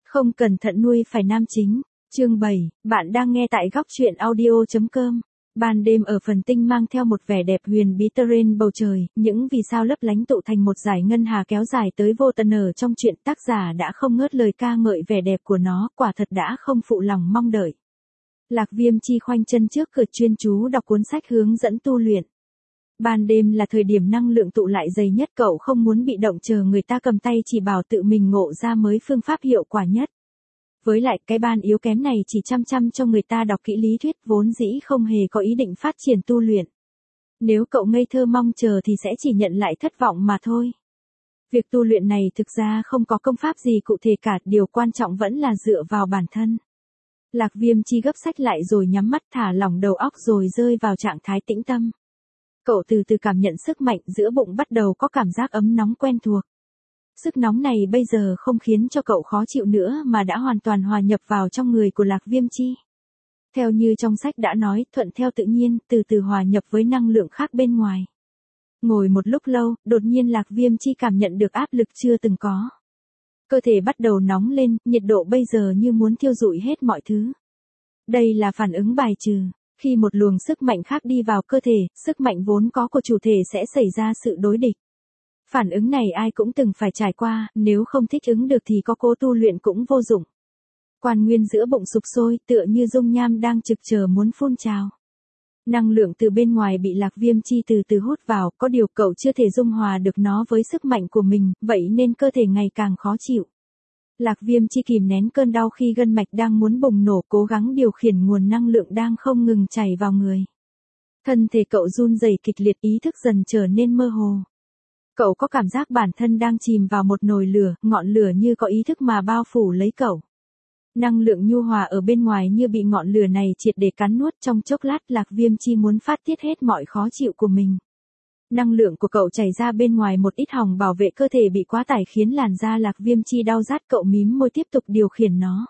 Không cẩn thận nuôi phải nam chính. Chương 7, bạn đang nghe tại góc truyện audio.com. Ban đêm ở phần tinh mang theo một vẻ đẹp huyền bí terrain bầu trời, những vì sao lấp lánh tụ thành một dải ngân hà kéo dài tới vô tận. Ở trong truyện tác giả đã không ngớt lời ca ngợi vẻ đẹp của nó, quả thật đã không phụ lòng mong đợi. Lạc Viêm Chi khoanh chân trước cửa chuyên chú đọc cuốn sách hướng dẫn tu luyện. Ban đêm là thời điểm năng lượng tụ lại dày nhất, cậu không muốn bị động chờ người ta cầm tay chỉ bảo, tự mình ngộ ra mới phương pháp hiệu quả nhất. Với lại cái ban yếu kém này chỉ chăm cho người ta đọc kỹ lý thuyết, vốn dĩ không hề có ý định phát triển tu luyện. Nếu cậu ngây thơ mong chờ thì sẽ chỉ nhận lại thất vọng mà thôi. Việc tu luyện này thực ra không có công pháp gì cụ thể cả, điều quan trọng vẫn là dựa vào bản thân. Lạc Viêm Chi gấp sách lại rồi nhắm mắt thả lỏng đầu óc rồi rơi vào trạng thái tĩnh tâm. Cậu từ từ cảm nhận sức mạnh, giữa bụng bắt đầu có cảm giác ấm nóng quen thuộc. Sức nóng này bây giờ không khiến cho cậu khó chịu nữa mà đã hoàn toàn hòa nhập vào trong người của Lạc Viêm Chi. Theo như trong sách đã nói, thuận theo tự nhiên, từ từ hòa nhập với năng lượng khác bên ngoài. Ngồi một lúc lâu, đột nhiên Lạc Viêm Chi cảm nhận được áp lực chưa từng có. Cơ thể bắt đầu nóng lên, nhiệt độ bây giờ như muốn thiêu rụi hết mọi thứ. Đây là phản ứng bài trừ. Khi một luồng sức mạnh khác đi vào cơ thể, sức mạnh vốn có của chủ thể sẽ xảy ra sự đối địch. Phản ứng này ai cũng từng phải trải qua, nếu không thích ứng được thì có cố tu luyện cũng vô dụng. Quan nguyên giữa bụng sục sôi, tựa như dung nham đang trực chờ muốn phun trào. Năng lượng từ bên ngoài bị Lạc Viêm Chi từ từ hút vào, có điều cậu chưa thể dung hòa được nó với sức mạnh của mình, vậy nên cơ thể ngày càng khó chịu. Lạc Viêm Chi kìm nén cơn đau khi gân mạch đang muốn bùng nổ, cố gắng điều khiển nguồn năng lượng đang không ngừng chảy vào người. Thân thể cậu run rẩy kịch liệt, ý thức dần trở nên mơ hồ. Cậu có cảm giác bản thân đang chìm vào một nồi lửa, ngọn lửa như có ý thức mà bao phủ lấy cậu. Năng lượng nhu hòa ở bên ngoài như bị ngọn lửa này triệt để cắn nuốt, trong chốc lát Lạc Viêm Chi muốn phát tiết hết mọi khó chịu của mình. Năng lượng của cậu chảy ra bên ngoài một ít hòng bảo vệ cơ thể bị quá tải khiến làn da Lạc Viêm Chi đau rát, cậu mím môi tiếp tục điều khiển nó.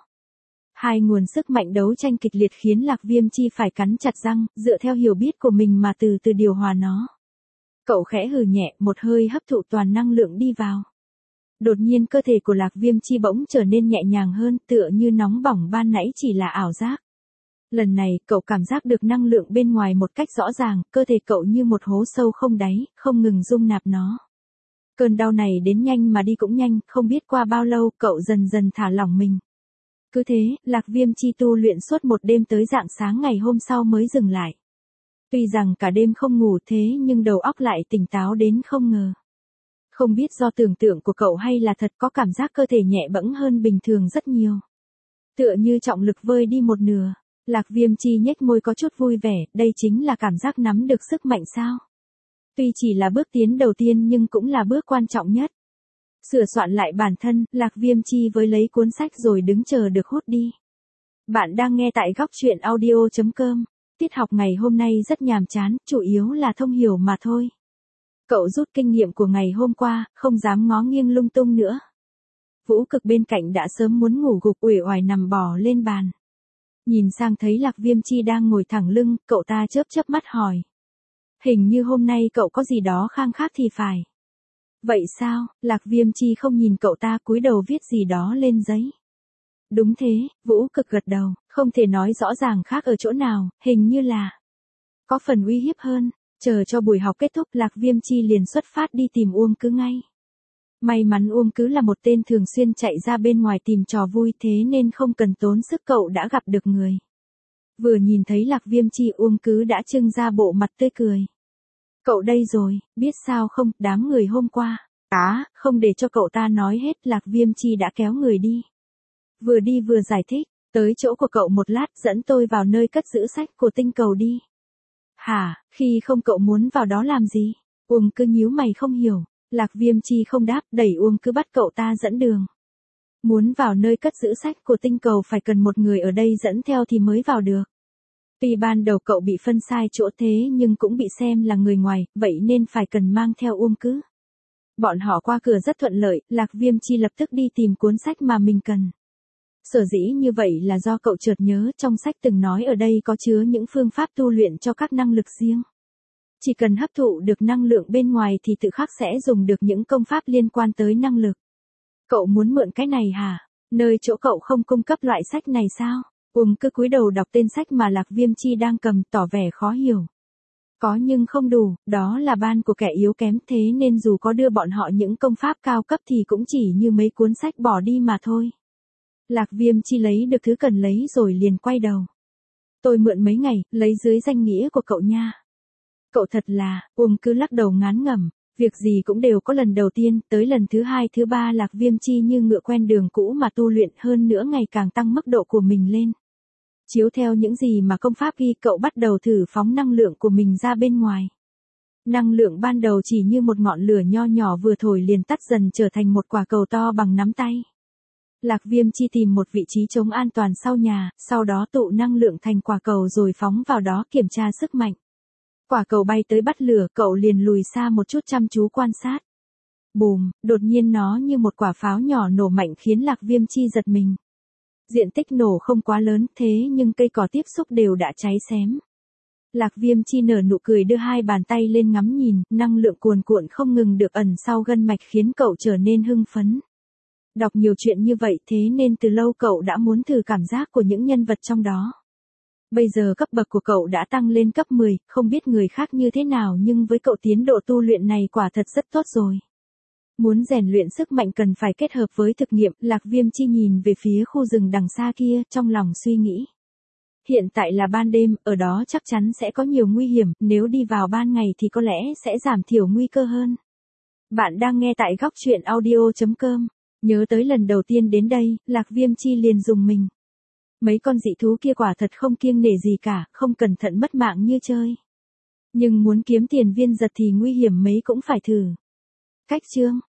Hai nguồn sức mạnh đấu tranh kịch liệt khiến Lạc Viêm Chi phải cắn chặt răng, dựa theo hiểu biết của mình mà từ từ điều hòa nó. Cậu khẽ hừ nhẹ, một hơi hấp thụ toàn năng lượng đi vào. Đột nhiên cơ thể của Lạc Viêm Chi bỗng trở nên nhẹ nhàng hơn, tựa như nóng bỏng ban nãy chỉ là ảo giác. Lần này, cậu cảm giác được năng lượng bên ngoài một cách rõ ràng, cơ thể cậu như một hố sâu không đáy, không ngừng dung nạp nó. Cơn đau này đến nhanh mà đi cũng nhanh, không biết qua bao lâu, cậu dần dần thả lỏng mình. Cứ thế, Lạc Viêm Chi tu luyện suốt một đêm tới rạng sáng ngày hôm sau mới dừng lại. Tuy rằng cả đêm không ngủ thế nhưng đầu óc lại tỉnh táo đến không ngờ. Không biết do tưởng tượng của cậu hay là thật, có cảm giác cơ thể nhẹ bẫng hơn bình thường rất nhiều. Tựa như trọng lực vơi đi một nửa. Lạc Viêm Chi nhếch môi có chút vui vẻ, đây chính là cảm giác nắm được sức mạnh sao? Tuy chỉ là bước tiến đầu tiên nhưng cũng là bước quan trọng nhất. Sửa soạn lại bản thân, Lạc Viêm Chi với lấy cuốn sách rồi đứng chờ được hút đi. Bạn đang nghe tại góc truyện audio.com. Tiết học ngày hôm nay rất nhàm chán, chủ yếu là thông hiểu mà thôi. Cậu rút kinh nghiệm của ngày hôm qua, không dám ngó nghiêng lung tung nữa. Vũ Cực bên cạnh đã sớm muốn ngủ gục, uể oải nằm bò lên bàn. Nhìn sang thấy Lạc Viêm Chi đang ngồi thẳng lưng, cậu ta chớp mắt hỏi. Hình như hôm nay cậu có gì đó khang khác thì phải. Vậy sao? Lạc Viêm Chi không nhìn cậu ta, cúi đầu viết gì đó lên giấy. Đúng thế, Vũ Cực gật đầu, không thể nói rõ ràng khác ở chỗ nào, hình như là có phần uy hiếp hơn. Chờ cho buổi học kết thúc, Lạc Viêm Chi liền xuất phát đi tìm Uông Cứ ngay. May mắn Uông Cứ là một tên thường xuyên chạy ra bên ngoài tìm trò vui, thế nên không cần tốn sức cậu đã gặp được người. Vừa nhìn thấy Lạc Viêm Chi, Uông Cứ đã trưng ra bộ mặt tươi cười. Cậu đây rồi, biết sao không, đám người hôm qua. Không để cho cậu ta nói hết, Lạc Viêm Chi đã kéo người đi. Vừa đi vừa giải thích, tới chỗ của cậu một lát, dẫn tôi vào nơi cất giữ sách của tinh cầu đi. Hả, khi không cậu muốn vào đó làm gì? Uông Cứ nhíu mày không hiểu. Lạc Viêm Chi không đáp, đẩy Uông Cứ bắt cậu ta dẫn đường. Muốn vào nơi cất giữ sách của tinh cầu phải cần một người ở đây dẫn theo thì mới vào được. Tuy ban đầu cậu bị phân sai chỗ thế nhưng cũng bị xem là người ngoài, vậy nên phải cần mang theo Uông Cứ. Bọn họ qua cửa rất thuận lợi, Lạc Viêm Chi lập tức đi tìm cuốn sách mà mình cần. Sở dĩ như vậy là do cậu chợt nhớ trong sách từng nói ở đây có chứa những phương pháp tu luyện cho các năng lực riêng. Chỉ cần hấp thụ được năng lượng bên ngoài thì tự khắc sẽ dùng được những công pháp liên quan tới năng lực. Cậu muốn mượn cái này hả? Nơi chỗ cậu không cung cấp loại sách này sao? Cứ cúi đầu đọc tên sách mà Lạc Viêm Chi đang cầm, tỏ vẻ khó hiểu. Có nhưng không đủ, đó là ban của kẻ yếu kém, thế nên dù có đưa bọn họ những công pháp cao cấp thì cũng chỉ như mấy cuốn sách bỏ đi mà thôi. Lạc Viêm Chi lấy được thứ cần lấy rồi liền quay đầu. Tôi mượn mấy ngày, lấy dưới danh nghĩa của cậu nha. Cậu thật là, cứ lắc đầu ngán ngẩm, việc gì cũng đều có lần đầu tiên, tới lần thứ hai thứ ba Lạc Viêm Chi như ngựa quen đường cũ mà tu luyện, hơn nữa ngày càng tăng mức độ của mình lên. Chiếu theo những gì mà công pháp ghi, cậu bắt đầu thử phóng năng lượng của mình ra bên ngoài. Năng lượng ban đầu chỉ như một ngọn lửa nho nhỏ vừa thổi liền tắt dần trở thành một quả cầu to bằng nắm tay. Lạc Viêm Chi tìm một vị trí chống an toàn sau nhà, sau đó tụ năng lượng thành quả cầu rồi phóng vào đó kiểm tra sức mạnh. Quả cầu bay tới bắt lửa, cậu liền lùi xa một chút chăm chú quan sát. Bùm, đột nhiên nó như một quả pháo nhỏ nổ mạnh khiến Lạc Viêm Chi giật mình. Diện tích nổ không quá lớn, thế nhưng cây cỏ tiếp xúc đều đã cháy xém. Lạc Viêm Chi nở nụ cười đưa hai bàn tay lên ngắm nhìn, năng lượng cuồn cuộn không ngừng được ẩn sau gân mạch khiến cậu trở nên hưng phấn. Đọc nhiều chuyện như vậy thế nên từ lâu cậu đã muốn thử cảm giác của những nhân vật trong đó. Bây giờ cấp bậc của cậu đã tăng lên cấp 10, không biết người khác như thế nào nhưng với cậu tiến độ tu luyện này quả thật rất tốt rồi. Muốn rèn luyện sức mạnh cần phải kết hợp với thực nghiệm, Lạc Viêm Chi nhìn về phía khu rừng đằng xa kia, trong lòng suy nghĩ. Hiện tại là ban đêm, ở đó chắc chắn sẽ có nhiều nguy hiểm, nếu đi vào ban ngày thì có lẽ sẽ giảm thiểu nguy cơ hơn. Bạn đang nghe tại góc truyện audio.com. Nhớ tới lần đầu tiên đến đây, Lạc Viêm Chi liền rùng mình. Mấy con dị thú kia quả thật không kiêng nể gì cả, không cẩn thận mất mạng như chơi. Nhưng muốn kiếm tiền viên giật thì nguy hiểm mấy cũng phải thử. Cách chương